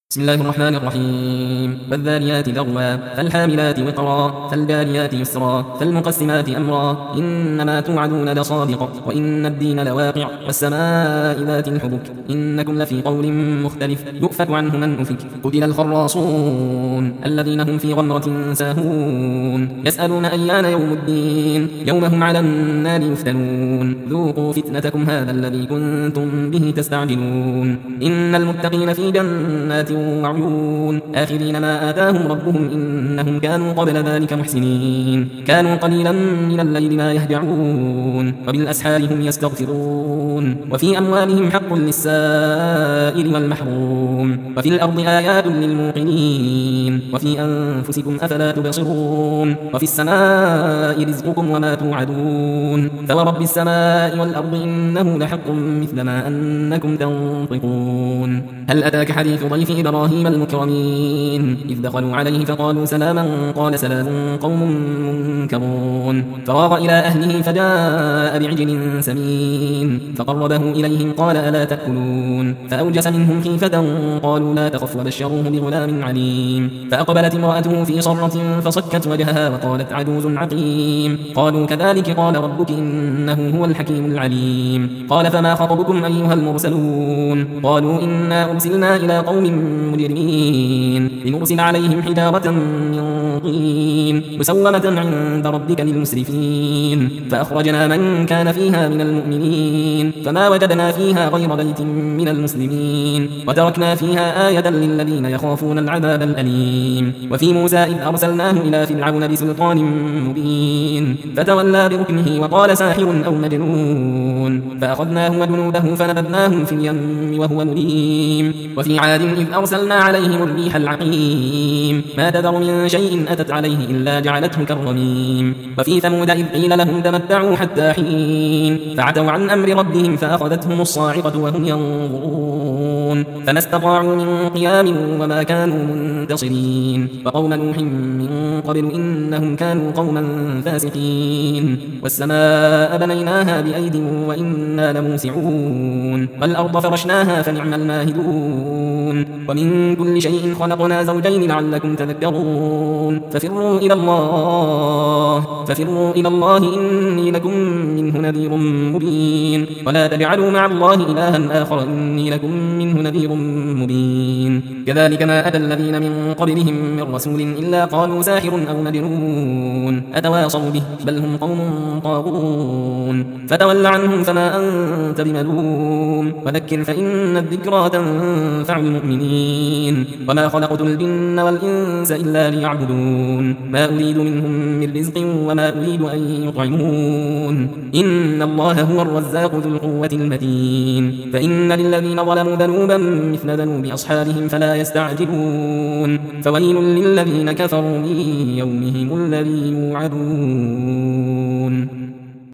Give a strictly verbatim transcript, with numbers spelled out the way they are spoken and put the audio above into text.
بسم الله الرحمن الرحيم والذاريات ذروا فالحاملات وقرا فالجاريات يسرا فالمقسمات أمرا إنما توعدون لصادق وإن الدين لواقع والسماء ذات الحبك إنكم لفي قول مختلف يؤفك عنه من أفك قتل الخراصون الذين هم في غمرة ساهون يسألون أيان يوم الدين يوم هم على النار يفتنون ذوقوا فتنتكم هذا الذي كنتم به تستعجلون إن المتقين في جنات وعيون آخرين ما آتاهم ربهم إنهم كانوا قبل ذلك محسنين كانوا قليلا من الليل ما يهجعون وبالأسحار هم يستغفرون وفي أموالهم حق للسائل والمحروم وفي الأرض آيات للموقنين وفي أنفسكم أفلا تبصرون وفي السماء رزقكم وما توعدون فورب السماء والأرض إنه لحق مثل ما أنكم تنطقون هل أتاك حديث ضيف إبراهيم المكرمين إذ دخلوا عليه فقالوا سلاما قال سلام قوم منكرون فراغ إلى أهله فجاء بعجل سمين فقربه إليهم قال ألا تأكلون فأوجس منهم خيفة قالوا لا تخف وبشروه بغلام عليم فأقبلت امرأته في صرة فصكت وجهها وقالت عجوز عقيم قالوا كذلك قال ربك إنه هو الحكيم العليم قال فما خطبكم أيها المرسلون قالوا إنا أرسلنا إلى قوم مجرمين لنرسل عليهم حجارة من طين مسومة عند ربك للمسرفين فأخرجنا من كان فيها من المؤمنين فما وجدنا فيها غير بيت من المسلمين وتركنا فيها آية للذين يخافون العذاب الأليم وفي موسى إذ أرسلناه إلى فرعون بسلطان مبين فتولى بركنه وقال ساحر أو مجنون فأخذناه وجنوده فنبذناهم في اليم وهو مليم وفي عاد إذ أرسلنا عليهم الريح العقيم ما تذر من شيء أتت عليه إلا جعلته كالرميم وفي ثمود إذ قيل لهم تمتعوا حتى حين فعتوا عن أمر ربهم فأخذتهم الصاعقة وهم ينظرون فما استطاعوا من قيام وما كانوا منتصرين وقوم نوح من قبل إنهم كانوا قوما فاسقين والسماء بنيناها بأيد وإنا لموسعون والأرض فرشناها فنعم الماهدون ومن كل شيء خلقنا زوجين لعلكم تذكرون ففروا إلى الله ففروا إلى الله إني لكم منه نذير مبين ولا تجعلوا مع الله إلها آخر إني لكم منه نذير مبين كذلك ما أتى الذين من قبلهم من رسول إلا قالوا ساحر أو مجنون أتواصوا به بل هم قوم طاغون فتول عنهم فما أنت بملوم وذكر فإن الذكرى تنفع المؤمنين وما خلقت الجن والإنس إلا ليعبدون ما أريد منهم من رزق وما أريد أن يطعمون إن الله هو الرزاق ذو القوة المتين فإن للذين ظلموا ذنوبا مثل ذنوب أصحابهم فلا يستعجلون فويل للذين كفروا من يومهم الذي يوعدون